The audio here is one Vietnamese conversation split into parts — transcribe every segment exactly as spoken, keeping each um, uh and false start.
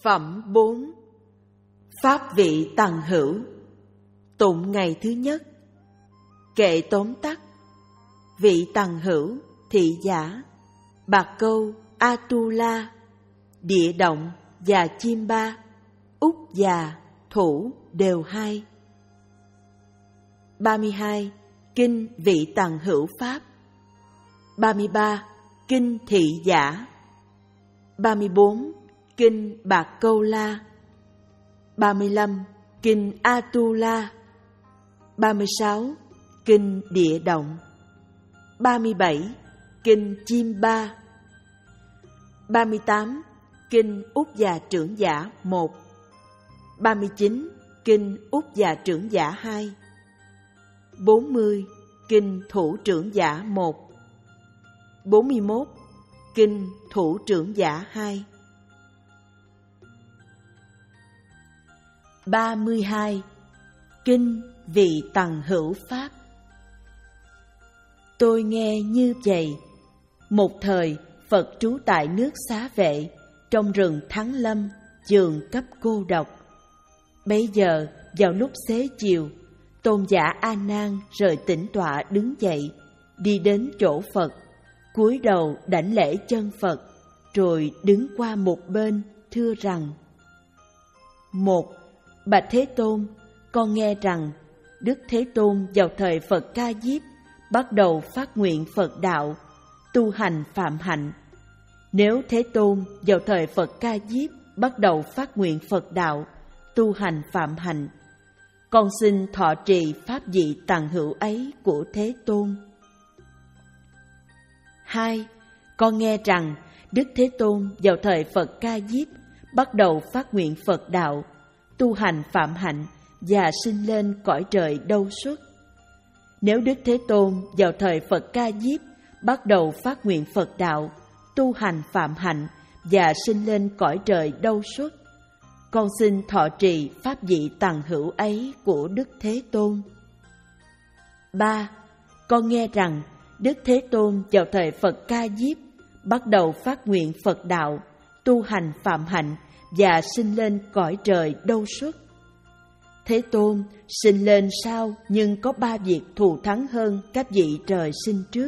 Phẩm bốn. Pháp vị tầng hữu. Tụng ngày thứ nhất. Kệ tóm tắt. Vị tầng hữu, thị giả, bạc câu, Atula, địa động và chim ba, úc và thủ đều hai. ba mươi hai. Kinh vị tầng hữu pháp. ba mươi ba. Kinh thị giả. ba mươi bốn. Kinh bạc câu la. ba mươi lăm. Kinh Atula. ba mươi sáu. Kinh địa động. ba mươi bảy. Kinh chim ba. ba mươi tám. Kinh úc già trưởng giả một. ba mươi chín. Kinh úc già trưởng giả hai. bốn mươi. Kinh thủ trưởng giả một. bốn mươi mốt. Kinh thủ trưởng giả hai. ba mươi hai. Kinh vị tầng hữu pháp. Tôi nghe như vậy. Một thời Phật trú tại nước Xá Vệ, trong rừng Thắng Lâm, giường cấp cô độc. Bấy giờ vào lúc xế chiều, tôn giả A Nan rời tĩnh tọa đứng dậy, đi đến chỗ Phật, cúi đầu đảnh lễ chân Phật, rồi đứng qua một bên thưa rằng: một. Bạch Thế Tôn, con nghe rằng Đức Thế Tôn vào thời Phật Ca Diếp bắt đầu phát nguyện Phật đạo, tu hành phạm hạnh. Nếu Thế Tôn vào thời Phật Ca Diếp bắt đầu phát nguyện Phật đạo, tu hành phạm hạnh, con xin thọ trì pháp vị tầng hữu ấy của Thế Tôn. Hai. Con nghe rằng Đức Thế Tôn vào thời Phật Ca Diếp bắt đầu phát nguyện Phật đạo, tu hành phạm hạnh và sinh lên cõi trời Đâu Xuất. Nếu Đức Thế Tôn vào thời Phật Ca Diếp bắt đầu phát nguyện Phật đạo, tu hành phạm hạnh và sinh lên cõi trời Đâu Xuất, con xin thọ trì pháp vị tầng hữu ấy của Đức Thế Tôn. Ba. Con nghe rằng Đức Thế Tôn vào thời Phật Ca Diếp bắt đầu phát nguyện Phật đạo, tu hành phạm hạnh và sinh lên cõi trời Đâu Xuất. Thế Tôn sinh lên sau, nhưng có ba việc thù thắng hơn các vị trời sinh trước.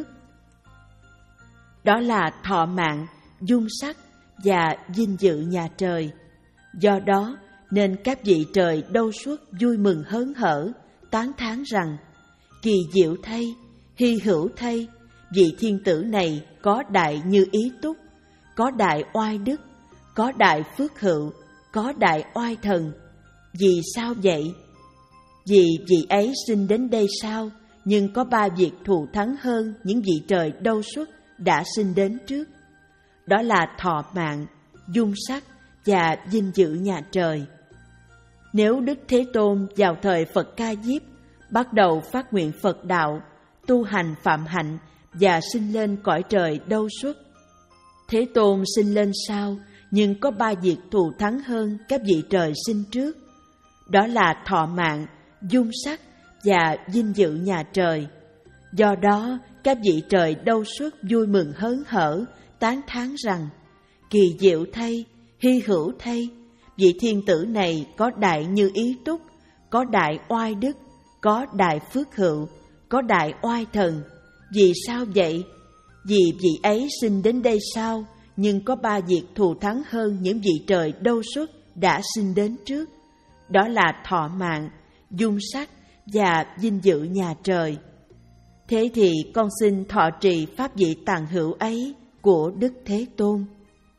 Đó là thọ mạng, dung sắc và vinh dự nhà trời. Do đó nên các vị trời Đâu Xuất vui mừng hớn hở, tán thán rằng: kỳ diệu thay, hy hữu thay, vị thiên tử này có đại như ý túc, có đại oai đức, có đại phước hữu, có đại oai thần. Vì sao vậy? Vì vị ấy sinh đến đây sau, nhưng có ba việc thù thắng hơn những vị trời Đâu Xuất đã sinh đến trước. Đó là thọ mạng, dung sắc và vinh dự nhà trời. Nếu Đức Thế Tôn vào thời Phật Ca Diếp bắt đầu phát nguyện Phật đạo, tu hành phạm hạnh và sinh lên cõi trời Đâu Xuất, Thế Tôn sinh lên sau, nhưng có ba việc thù thắng hơn các vị trời sinh trước. Đó là thọ mạng, dung sắc và vinh dự nhà trời. Do đó các vị trời Đâu Xuất vui mừng hớn hở, tán thán rằng: kỳ diệu thay, hy hữu thay, vị thiên tử này có đại như ý túc, có đại oai đức, có đại phước hữu, có đại oai thần. Vì sao vậy? Vì vị ấy sinh đến đây sau, nhưng có ba việc thù thắng hơn những vị trời Đâu Xuất đã sinh đến trước. Đó là thọ mạng, dung sắc và vinh dự nhà trời. Thế thì con xin thọ trì pháp vị tầng hữu ấy của Đức Thế Tôn.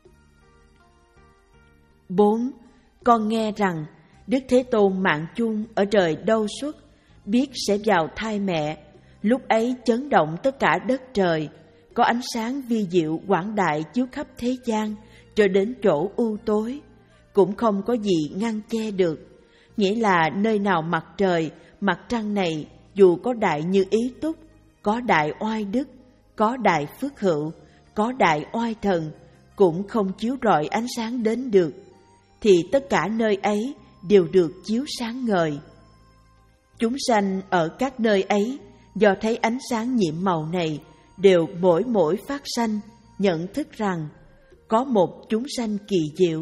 Bốn. Con nghe rằng Đức Thế Tôn mạng chung ở trời Đâu Xuất, biết sẽ vào thai mẹ. Lúc ấy chấn động tất cả đất trời, có ánh sáng vi diệu quảng đại chiếu khắp thế gian, cho đến chỗ u tối, cũng không có gì ngăn che được. Nghĩa là nơi nào mặt trời, mặt trăng này dù có đại như ý túc, có đại oai đức, có đại phước hữu, có đại oai thần, cũng không chiếu rọi ánh sáng đến được, thì tất cả nơi ấy đều được chiếu sáng ngời. Chúng sanh ở các nơi ấy do thấy ánh sáng nhiệm màu này đều mỗi mỗi phát sanh, nhận thức rằng có một chúng sanh kỳ diệu,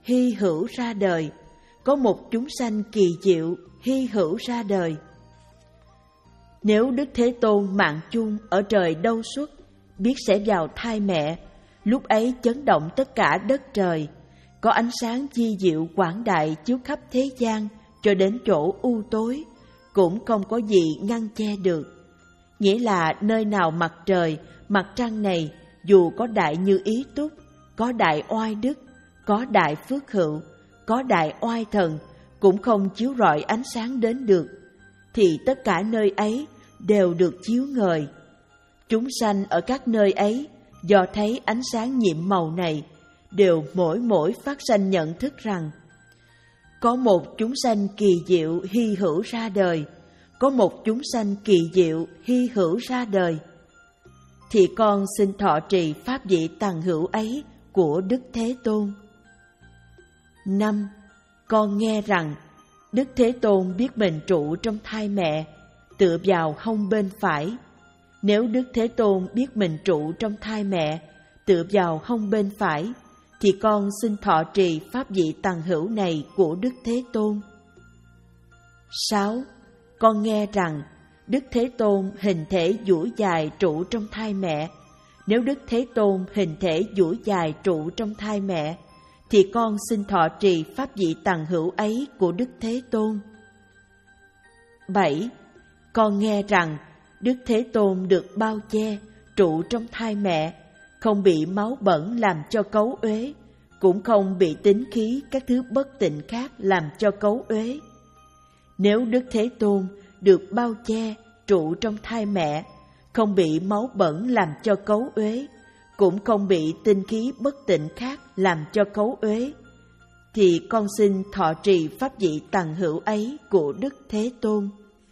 hy hữu ra đời, có một chúng sanh kỳ diệu hy hữu ra đời. Nếu Đức Thế Tôn mạng chung ở trời đâu xuất, biết sẽ vào thai mẹ, lúc ấy chấn động tất cả đất trời, có ánh sáng vi diệu quảng đại chiếu khắp thế gian cho đến chỗ u tối, cũng không có gì ngăn che được. Nghĩa là nơi nào mặt trời, mặt trăng này dù có đại như ý túc, có đại oai đức, có đại phước hữu, có đại oai thần, cũng không chiếu rọi ánh sáng đến được, thì tất cả nơi ấy đều được chiếu ngời. Chúng sanh ở các nơi ấy do thấy ánh sáng nhiệm màu này, đều mỗi mỗi phát sanh nhận thức rằng có một chúng sanh kỳ diệu hy hữu ra đời, có một chúng sanh kỳ diệu hy hữu ra đời. Thì con xin thọ trì pháp vị tằng hữu ấy của Đức Thế Tôn. Năm. Con nghe rằng Đức Thế Tôn biết mình trụ trong thai mẹ, tựa vào hông bên phải. Nếu Đức Thế Tôn biết mình trụ trong thai mẹ, tựa vào hông bên phải, thì con xin thọ trì pháp vị tằng hữu này của Đức Thế Tôn. Sáu. Con nghe rằng Đức Thế Tôn hình thể duỗi dài trụ trong thai mẹ. Nếu Đức Thế Tôn hình thể duỗi dài trụ trong thai mẹ, thì con xin thọ trì pháp vị tằng hữu ấy của Đức Thế Tôn. Bảy. Con nghe rằng Đức Thế Tôn được bao che trụ trong thai mẹ, không bị máu bẩn làm cho cấu uế, cũng không bị tính khí các thứ bất tịnh khác làm cho cấu uế. Nếu Đức Thế Tôn được bao che trụ trong thai mẹ, không bị máu bẩn làm cho cấu uế, cũng không bị tinh khí bất tịnh khác làm cho cấu uế, thì con xin thọ trì pháp vị tằng hữu ấy của Đức Thế Tôn.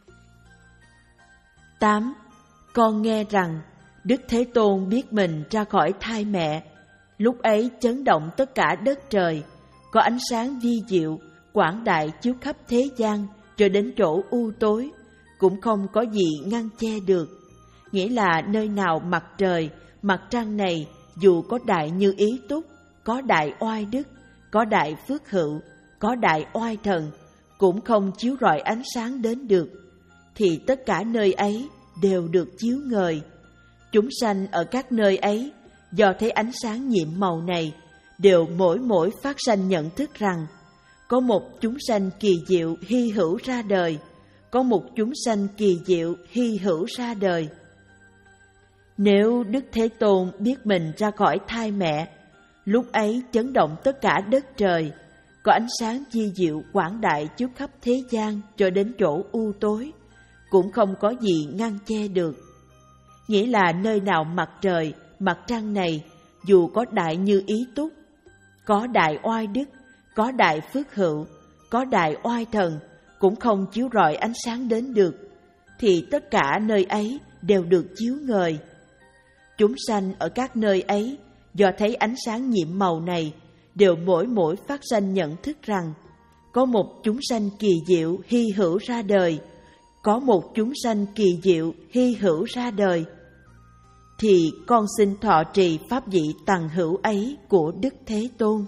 Tám. Con nghe rằng Đức Thế Tôn biết mình ra khỏi thai mẹ, lúc ấy chấn động tất cả đất trời, có ánh sáng vi diệu quảng đại chiếu khắp thế gian cho đến chỗ u tối, cũng không có gì ngăn che được. Nghĩa là nơi nào mặt trời, mặt trăng này dù có đại như ý túc, có đại oai đức, có đại phước hữu, có đại oai thần, cũng không chiếu rọi ánh sáng đến được, thì tất cả nơi ấy đều được chiếu ngời. Chúng sanh ở các nơi ấy do thấy ánh sáng nhiệm màu này, đều mỗi mỗi phát sanh nhận thức rằng có một chúng sanh kỳ diệu hy hữu ra đời, có một chúng sanh kỳ diệu hy hữu ra đời. Nếu Đức Thế Tôn biết mình ra khỏi thai mẹ, lúc ấy chấn động tất cả đất trời, có ánh sáng vi diệu quảng đại chiếu khắp thế gian cho đến chỗ u tối, cũng không có gì ngăn che được. Nghĩa là nơi nào mặt trời, mặt trăng này dù có đại như ý túc, có đại oai đức, có đại phước hữu, có đại oai thần, cũng không chiếu rọi ánh sáng đến được, thì tất cả nơi ấy đều được chiếu ngời. Chúng sanh ở các nơi ấy do thấy ánh sáng nhiệm màu này, đều mỗi mỗi phát sanh nhận thức rằng có một chúng sanh kỳ diệu hy hữu ra đời, có một chúng sanh kỳ diệu hy hữu ra đời, thì con xin thọ trì pháp vị tằng hữu ấy của Đức Thế Tôn.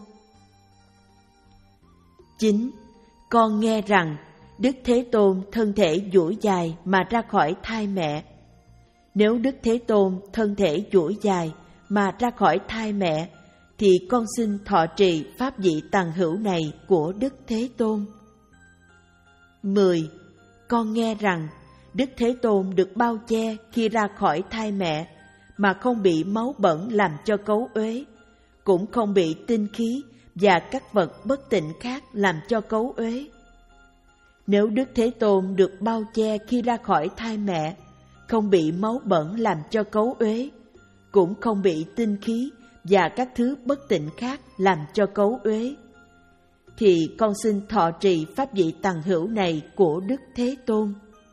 Chín. Con nghe rằng Đức Thế Tôn thân thể duỗi dài mà ra khỏi thai mẹ. Nếu Đức Thế Tôn thân thể duỗi dài mà ra khỏi thai mẹ, thì con xin thọ trì pháp vị tằng hữu này của Đức Thế Tôn. Mười. Con nghe rằng Đức Thế Tôn được bao che khi ra khỏi thai mẹ, mà không bị máu bẩn làm cho cấu uế, cũng không bị tinh khí và các vật bất tịnh khác làm cho cấu uế. Nếu Đức Thế Tôn được bao che khi ra khỏi thai mẹ, không bị máu bẩn làm cho cấu uế, cũng không bị tinh khí và các thứ bất tịnh khác làm cho cấu uế, thì con xin thọ trì pháp vị tằng hữu này của Đức Thế Tôn.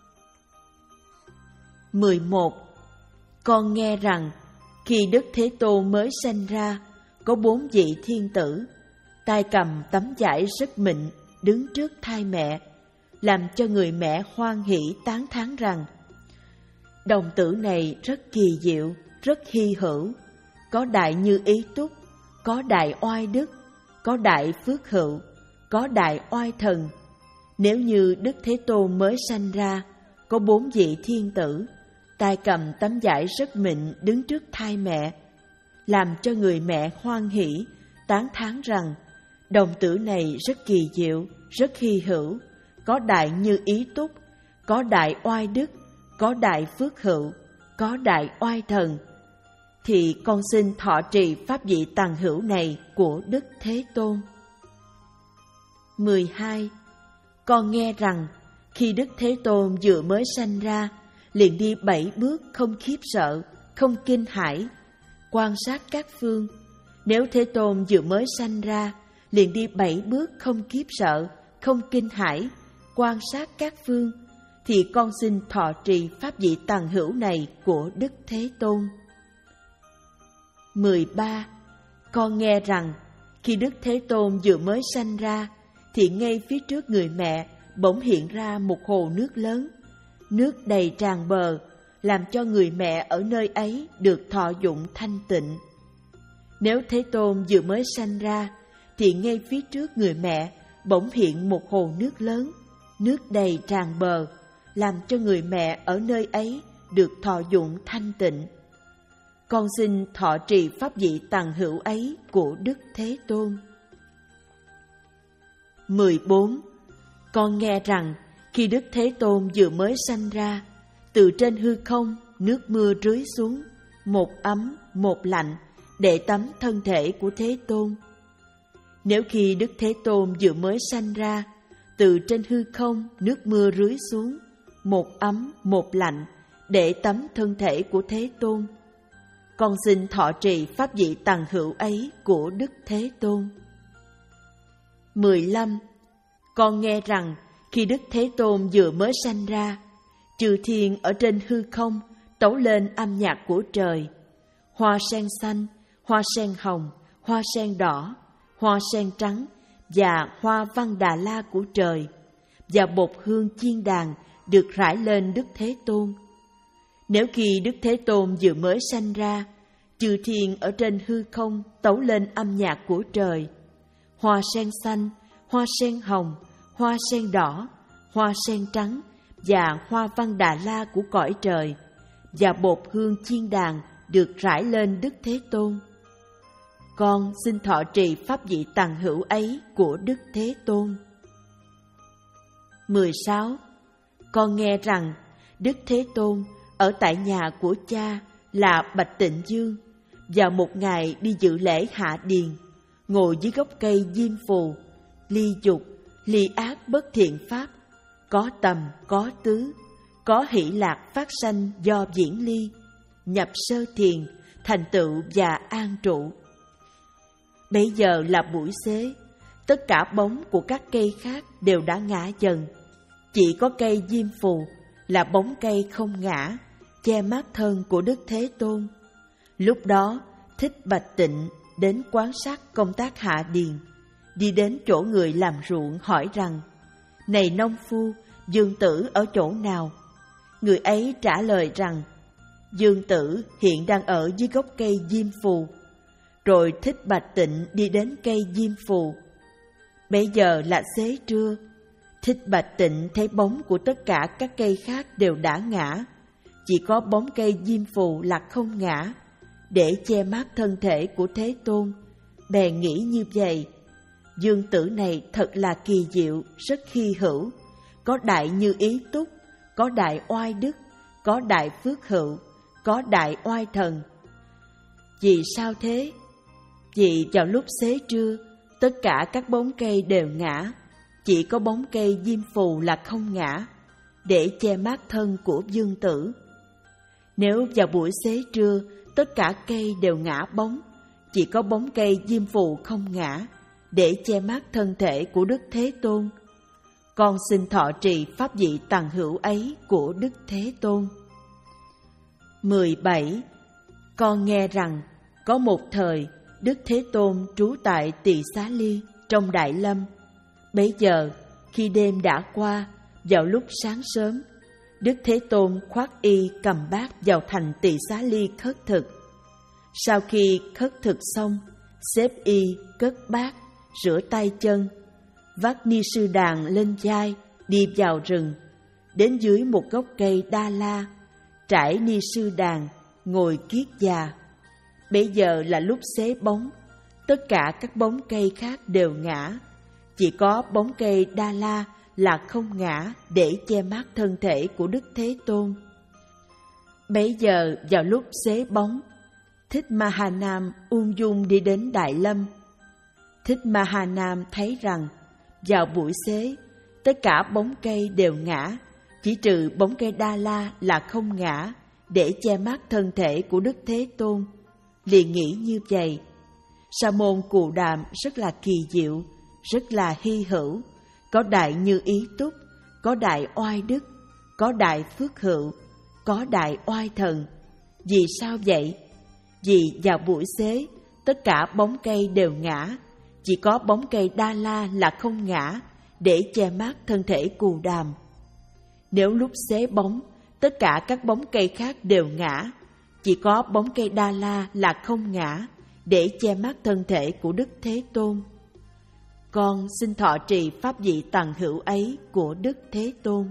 Mười một. Con nghe rằng khi Đức Thế Tôn mới sanh ra, có bốn vị thiên tử, tay cầm tấm vải rất mịn, đứng trước thai mẹ, làm cho người mẹ hoan hỷ tán thán rằng đồng tử này rất kỳ diệu, rất hy hữu, có đại như ý túc, có đại oai đức, có đại phước hữu, có đại oai thần. Nếu như Đức Thế Tôn mới sanh ra, có bốn vị thiên tử, tay cầm tấm vải rất mịn đứng trước thai mẹ, làm cho người mẹ hoan hỷ, tán thán rằng đồng tử này rất kỳ diệu, rất hy hữu, có đại như ý túc, có đại oai đức, có đại phước hữu, có đại oai thần, thì con xin thọ trì pháp vị tằng hữu này của Đức Thế Tôn. mười hai. Con nghe rằng khi Đức Thế Tôn vừa mới sanh ra, liền đi bảy bước không khiếp sợ, không kinh hãi, quan sát các phương. Nếu Thế Tôn vừa mới sanh ra, liền đi bảy bước không khiếp sợ, không kinh hãi, quan sát các phương, thì con xin thọ trì pháp vị tằng hữu này của Đức Thế Tôn. mười ba. Con nghe rằng khi Đức Thế Tôn vừa mới sanh ra, thì ngay phía trước người mẹ bỗng hiện ra một hồ nước lớn, nước đầy tràn bờ, làm cho người mẹ ở nơi ấy được thọ dụng thanh tịnh. Nếu Thế Tôn vừa mới sanh ra, thì ngay phía trước người mẹ bỗng hiện một hồ nước lớn, nước đầy tràn bờ, làm cho người mẹ ở nơi ấy được thọ dụng thanh tịnh. Con xin thọ trì pháp vị tằng hữu ấy của Đức Thế Tôn. mười bốn. Con nghe rằng khi Đức Thế Tôn vừa mới sanh ra, từ trên hư không nước mưa rưới xuống, một ấm một lạnh, để tắm thân thể của Thế Tôn. Nếu khi Đức Thế Tôn vừa mới sanh ra, từ trên hư không nước mưa rưới xuống, một ấm một lạnh, để tắm thân thể của Thế Tôn, con xin thọ trì pháp vị tằng hữu ấy của Đức Thế Tôn. mười lăm. Con nghe rằng khi Đức Thế Tôn vừa mới sanh ra, chư thiên ở trên hư không tấu lên âm nhạc của trời. Hoa sen xanh, hoa sen hồng, hoa sen đỏ, hoa sen trắng và hoa văn đà la của trời, và bột hương chiên đàn được rải lên Đức Thế Tôn. Nếu khi Đức Thế Tôn vừa mới sanh ra, chư thiên ở trên hư không tấu lên âm nhạc của trời. Hoa sen xanh, hoa sen hồng, hoa sen đỏ, hoa sen trắng và hoa văn đà la của cõi trời, và bột hương chiên đàn được rải lên Đức Thế Tôn. Con xin thọ trì pháp vị tằng hữu ấy của Đức Thế Tôn. mười sáu. Con nghe rằng Đức Thế Tôn ở tại nhà của cha là Bạch Tịnh Dương, vào một ngày đi dự lễ hạ điền, ngồi dưới gốc cây diêm phù, ly dục, ly ác bất thiện pháp, có tầm, có tứ, có hỷ lạc phát sanh do diễn ly, nhập sơ thiền, thành tựu và an trụ. Bây giờ là buổi xế, tất cả bóng của các cây khác đều đã ngã dần, chỉ có cây diêm phù là bóng cây không ngã, che mát thân của Đức Thế Tôn. Lúc đó, Thích Bạch Tịnh đến quan sát công tác hạ điền, đi đến chỗ người làm ruộng hỏi rằng: "Này nông phu, Dương Tử ở chỗ nào?" Người ấy trả lời rằng: "Dương Tử hiện đang ở dưới gốc cây diêm phù." Rồi Thích Bạch Tịnh đi đến cây diêm phù. Bây giờ là xế trưa, Thích Bạch Tịnh thấy bóng của tất cả các cây khác đều đã ngã, chỉ có bóng cây diêm phù là không ngã, để che mát thân thể của Thế Tôn. Bèn nghĩ như vậy: Dương Tử này thật là kỳ diệu, rất hy hữu, có đại như ý túc, có đại oai đức, có đại phước hữu, có đại oai thần. Vì sao thế? Vì vào lúc xế trưa, tất cả các bóng cây đều ngã, chỉ có bóng cây diêm phù là không ngã, để che mát thân của Dương Tử. Nếu vào buổi xế trưa, tất cả cây đều ngã bóng, chỉ có bóng cây diêm phù không ngã, để che mát thân thể của Đức Thế Tôn. Con xin thọ trì pháp vị tằng hữu ấy của Đức Thế Tôn. mười bảy. Con nghe rằng có một thời Đức Thế Tôn trú tại Tỳ Xá Ly trong Đại Lâm. Bấy giờ, khi đêm đã qua, vào lúc sáng sớm, Đức Thế Tôn khoác y cầm bát vào thành Tỳ Xá Ly khất thực. Sau khi khất thực xong, xếp y, cất bát, rửa tay chân, vác ni sư đàn lên vai, đi vào rừng, đến dưới một gốc cây đa la, trải ni sư đàn, ngồi kiết già. Bây giờ là lúc xế bóng, tất cả các bóng cây khác đều ngã, chỉ có bóng cây đa la là không ngã để che mát thân thể của Đức Thế Tôn. Bấy giờ vào lúc xế bóng, Thích Ma-ha-nam ung dung đi đến Đại Lâm. Thích Ma-ha-nam thấy rằng vào buổi xế, tất cả bóng cây đều ngã, chỉ trừ bóng cây Đa La là không ngã để che mát thân thể của Đức Thế Tôn. Liền nghĩ như vậy, Sa môn Cù Đàm rất là kỳ diệu, rất là hy hữu, có đại như ý túc, có đại oai đức, có đại phước hữu, có đại oai thần. Vì sao vậy? Vì vào buổi xế, tất cả bóng cây đều ngã, chỉ có bóng cây Đa La là không ngã để che mát thân thể Cù Đàm. Nếu lúc xế bóng, tất cả các bóng cây khác đều ngã, chỉ có bóng cây Đa La là không ngã để che mát thân thể của Đức Thế Tôn. Con xin thọ trì pháp vị tằng hữu ấy của Đức Thế Tôn.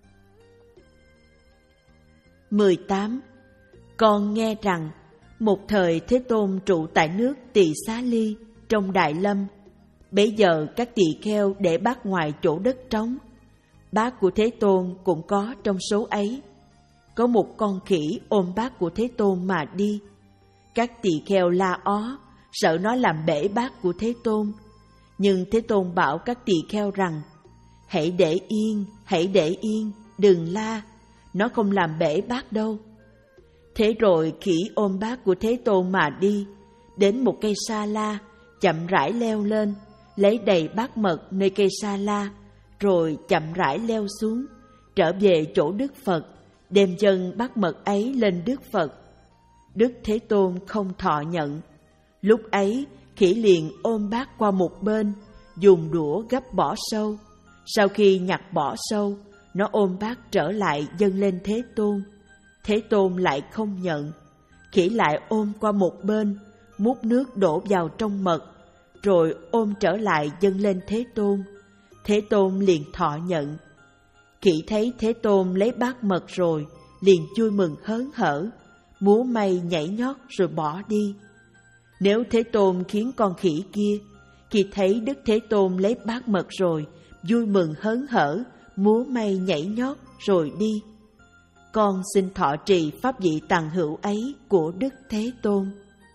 mười tám. Con nghe rằng một thời Thế Tôn trụ tại nước Tỳ Xá Ly trong Đại Lâm. Bấy giờ các tỳ kheo để bát ngoài chỗ đất trống. Bát của Thế Tôn cũng có trong số ấy. Có một con khỉ ôm bát của Thế Tôn mà đi. Các tỳ kheo la ó, sợ nó làm bể bát của Thế Tôn. Nhưng Thế Tôn bảo các tỳ kheo rằng: hãy để yên, hãy để yên, đừng la, nó không làm bể bát đâu. Thế rồi khỉ ôm bát của Thế Tôn mà đi, đến một cây sa la, chậm rãi leo lên, lấy đầy bát mật nơi cây sa la, rồi chậm rãi leo xuống, trở về chỗ Đức Phật, đem dâng bát mật ấy lên Đức Phật. Đức Thế Tôn không thọ nhận. Lúc ấy, khỉ liền ôm bát qua một bên, dùng đũa gấp bỏ sâu. Sau khi nhặt bỏ sâu, nó ôm bát trở lại dâng lên Thế Tôn. Thế Tôn lại không nhận. Khỉ lại ôm qua một bên, múc nước đổ vào trong mật, rồi ôm trở lại dâng lên Thế Tôn. Thế Tôn liền thọ nhận. Khỉ thấy Thế Tôn lấy bát mật rồi, liền vui mừng hớn hở, múa may nhảy nhót rồi bỏ đi. Nếu Thế Tôn khiến con khỉ kia, khi thấy Đức Thế Tôn lấy bát mật rồi, vui mừng hớn hở, múa may nhảy nhót rồi đi, con xin thọ trì pháp vị tằng hữu ấy của Đức Thế Tôn.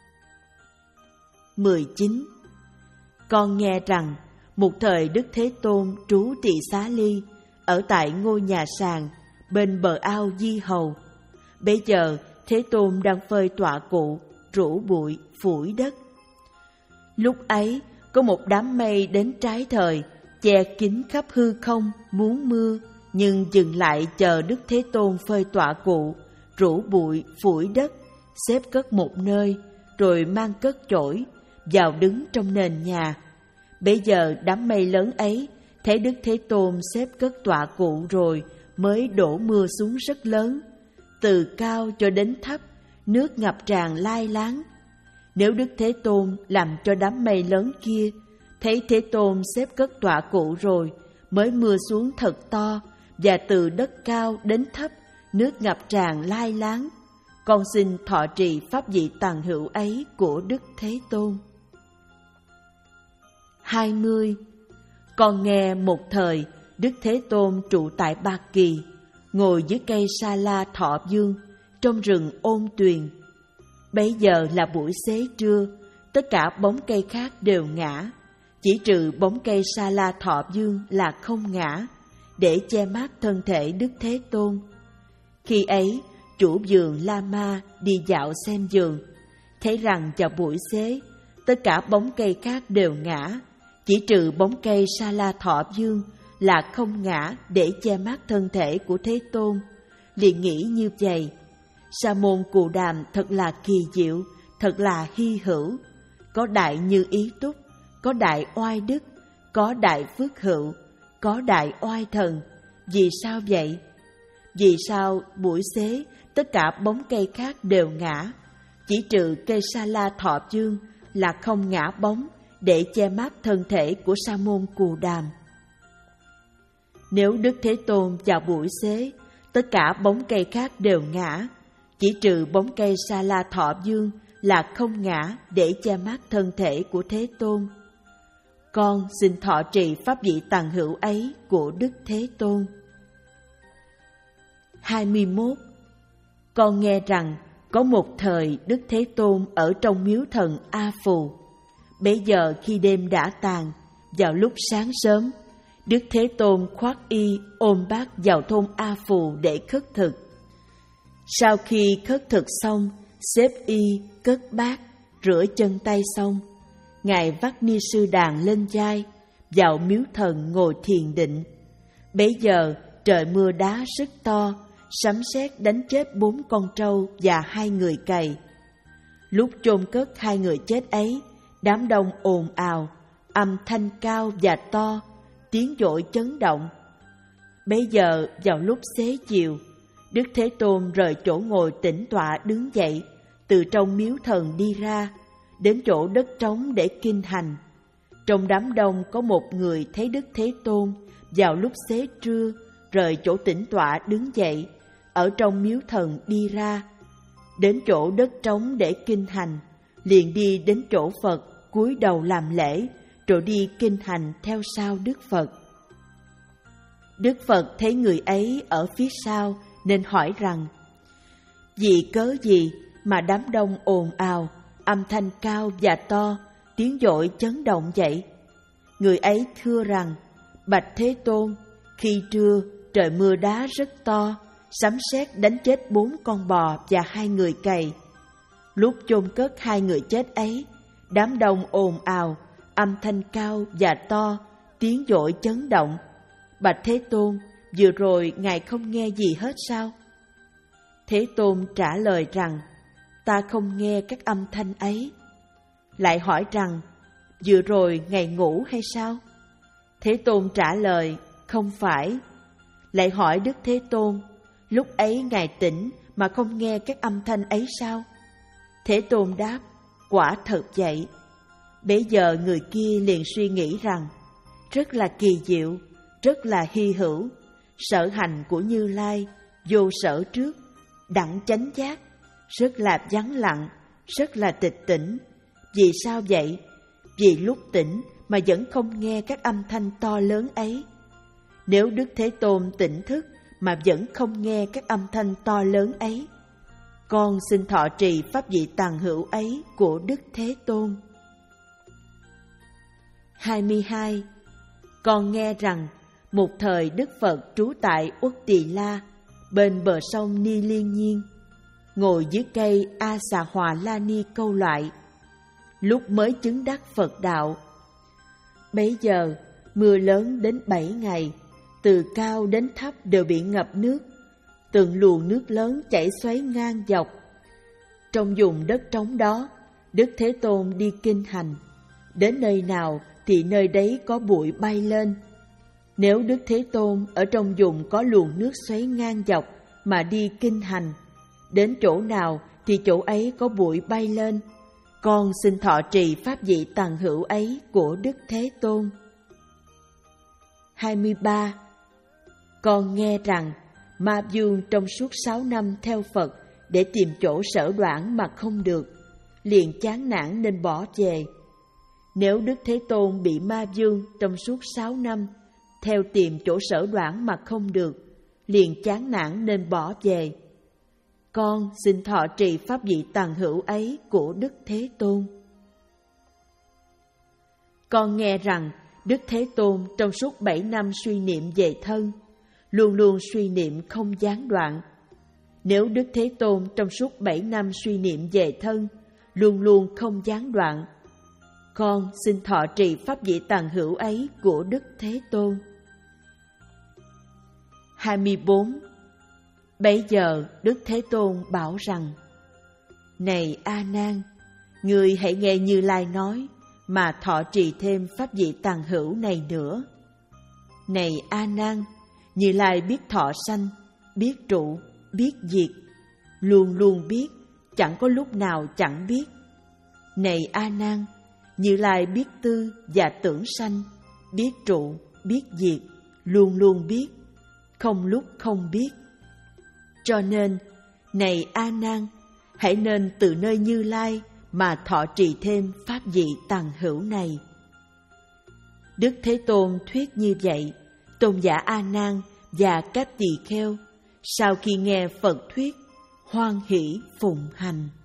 mười chín. Con nghe rằng một thời Đức Thế Tôn trú Tỳ Xá Ly, ở tại ngôi nhà sàn bên bờ ao Di Hầu. Bây giờ Thế Tôn đang phơi tọa cụ, rũ bụi, phủi đất. Lúc ấy có một đám mây đến trái thời, che kín khắp hư không, muốn mưa, nhưng dừng lại chờ Đức Thế Tôn phơi tọa cụ, rũ bụi, phủi đất, xếp cất một nơi, rồi mang cất chổi, vào đứng trong nền nhà. Bây giờ đám mây lớn ấy, thấy Đức Thế Tôn xếp cất tọa cụ rồi, mới đổ mưa xuống rất lớn. Từ cao cho đến thấp, nước ngập tràn lai láng. Nếu Đức Thế Tôn làm cho đám mây lớn kia, thấy Thế Tôn xếp cất tọa cụ rồi, mới mưa xuống thật to, và từ đất cao đến thấp, nước ngập tràn lai láng, con xin thọ trì pháp vị tằng hữu ấy của Đức Thế Tôn. hai mươi. Con nghe một thời Đức Thế Tôn trụ tại Ba Kỳ, ngồi dưới cây sa la thọ dương, trong rừng ôn tuyền. Bấy giờ là buổi xế trưa, tất cả bóng cây khác đều ngã, chỉ trừ bóng cây sa la thọ dương là không ngã, để che mát thân thể Đức Thế Tôn. Khi ấy, chủ vườn La Ma đi dạo xem vườn, thấy rằng vào buổi xế, tất cả bóng cây khác đều ngã, chỉ trừ bóng cây sa la thọ dương là không ngã để che mát thân thể của Thế Tôn. Liền nghĩ như vậy: Sa môn Cù Đàm thật là kỳ diệu, thật là hy hữu, có đại như ý túc, có đại oai đức, có đại phước hữu, có đại oai thần. Vì sao vậy? Vì sao buổi xế tất cả bóng cây khác đều ngã, chỉ trừ cây sa la thọ dương là không ngã bóng để che mát thân thể của Sa môn Cù Đàm. Nếu Đức Thế Tôn vào buổi xế, tất cả bóng cây khác đều ngã, chỉ trừ bóng cây Sa La Thọ Dương là không ngã để che mát thân thể của Thế Tôn. Con xin thọ trì pháp vị tằng hữu ấy của Đức Thế Tôn. hai mươi mốt. Con nghe rằng có một thời Đức Thế Tôn ở trong miếu thần A Phù. Bấy giờ khi đêm đã tàn, vào lúc sáng sớm, Đức Thế Tôn khoác y ôm bát vào thôn A Phù để khất thực. Sau khi khất thực xong, xếp y, cất bát, rửa chân tay xong, Ngài vác ni sư đàn lên vai, vào miếu thần ngồi thiền định. Bấy giờ trời mưa đá rất to, sấm sét đánh chết bốn con trâu và hai người cày. Lúc chôn cất hai người chết ấy, đám đông ồn ào, âm thanh cao và to, tiếng dội chấn động. Bấy giờ vào lúc xế chiều, Đức Thế Tôn rời chỗ ngồi tĩnh tọa đứng dậy, từ trong miếu thần đi ra, đến chỗ đất trống để kinh hành. Trong đám đông có một người thấy Đức Thế Tôn vào lúc xế trưa rời chỗ tĩnh tọa đứng dậy, ở trong miếu thần đi ra, đến chỗ đất trống để kinh hành, liền đi đến chỗ Phật, cúi đầu làm lễ, rồi đi kinh hành theo sau Đức Phật. Đức Phật thấy người ấy ở phía sau nên hỏi rằng: vì cớ gì mà đám đông ồn ào, âm thanh cao và to, tiếng dội chấn động vậy? Người ấy thưa rằng: bạch Thế Tôn, khi trưa trời mưa đá rất to, sấm sét đánh chết bốn con bò và hai người cày. Lúc chôn cất hai người chết ấy, đám đông ồn ào, âm thanh cao và to, tiếng dội chấn động. Bạch Thế Tôn, vừa rồi Ngài không nghe gì hết sao? Thế Tôn trả lời rằng: ta không nghe các âm thanh ấy. Lại hỏi rằng: vừa rồi Ngài ngủ hay sao? Thế Tôn trả lời: không phải. Lại hỏi Đức Thế Tôn: lúc ấy Ngài tỉnh mà không nghe các âm thanh ấy sao? Thế Tôn đáp: quả thật vậy. Bấy giờ người kia liền suy nghĩ rằng: rất là kỳ diệu, rất là hy hữu, sở hành của Như Lai, vô sở trước, đẳng chánh giác, rất là vắng lặng, rất là tịch tỉnh. Vì sao vậy? Vì lúc tỉnh mà vẫn không nghe các âm thanh to lớn ấy. Nếu Đức Thế Tôn tỉnh thức mà vẫn không nghe các âm thanh to lớn ấy, con xin thọ trì pháp vị tằng hữu ấy của Đức Thế Tôn. hai mươi hai. Con nghe rằng một thời Đức Phật trú tại Uất Tỳ La, bên bờ sông Ni Liên Nhiên, ngồi dưới cây A Xà Hòa La Ni câu loại, lúc mới chứng đắc Phật đạo. Bấy giờ mưa lớn đến bảy ngày, từ cao đến thấp đều bị ngập nước, từng luồng nước lớn chảy xoáy ngang dọc. Trong vùng đất trống đó, Đức Thế Tôn đi kinh hành, đến nơi nào thì nơi đấy có bụi bay lên. Nếu Đức Thế Tôn ở trong vùng có luồng nước xoáy ngang dọc mà đi kinh hành, đến chỗ nào thì chỗ ấy có bụi bay lên. Con xin thọ trì pháp vị tằng hữu ấy của Đức Thế Tôn. hai mươi ba. Con nghe rằng Ma Vương trong suốt sáu năm theo Phật để tìm chỗ sở đoản mà không được, liền chán nản nên bỏ về. Nếu Đức Thế Tôn bị Ma Vương trong suốt sáu năm theo tìm chỗ sở đoản mà không được, liền chán nản nên bỏ về, con xin thọ trì pháp vị tằng hữu ấy của Đức Thế Tôn. Con nghe rằng Đức Thế Tôn trong suốt bảy năm suy niệm về thân, luôn luôn suy niệm không gián đoạn. Nếu Đức Thế Tôn trong suốt bảy năm suy niệm về thân, luôn luôn không gián đoạn, con xin thọ trì pháp vị tằng hữu ấy của Đức Thế Tôn. hai mươi bốn. Bấy giờ Đức Thế Tôn bảo rằng: này A Nan, ngươi hãy nghe Như Lai nói mà thọ trì thêm pháp vị tằng hữu này nữa. Này A Nan, Như Lai biết thọ sanh, biết trụ, biết diệt, luôn luôn biết, chẳng có lúc nào chẳng biết. Này A Nan, Như Lai biết tư và tưởng sanh, biết trụ, biết diệt, luôn luôn biết, không lúc không biết. Cho nên, này A Nan, hãy nên từ nơi Như Lai mà thọ trì thêm pháp vị tằng hữu này. Đức Thế Tôn thuyết như vậy, tôn giả A Nan và các tỳ kheo sau khi nghe Phật thuyết hoan hỷ phụng hành.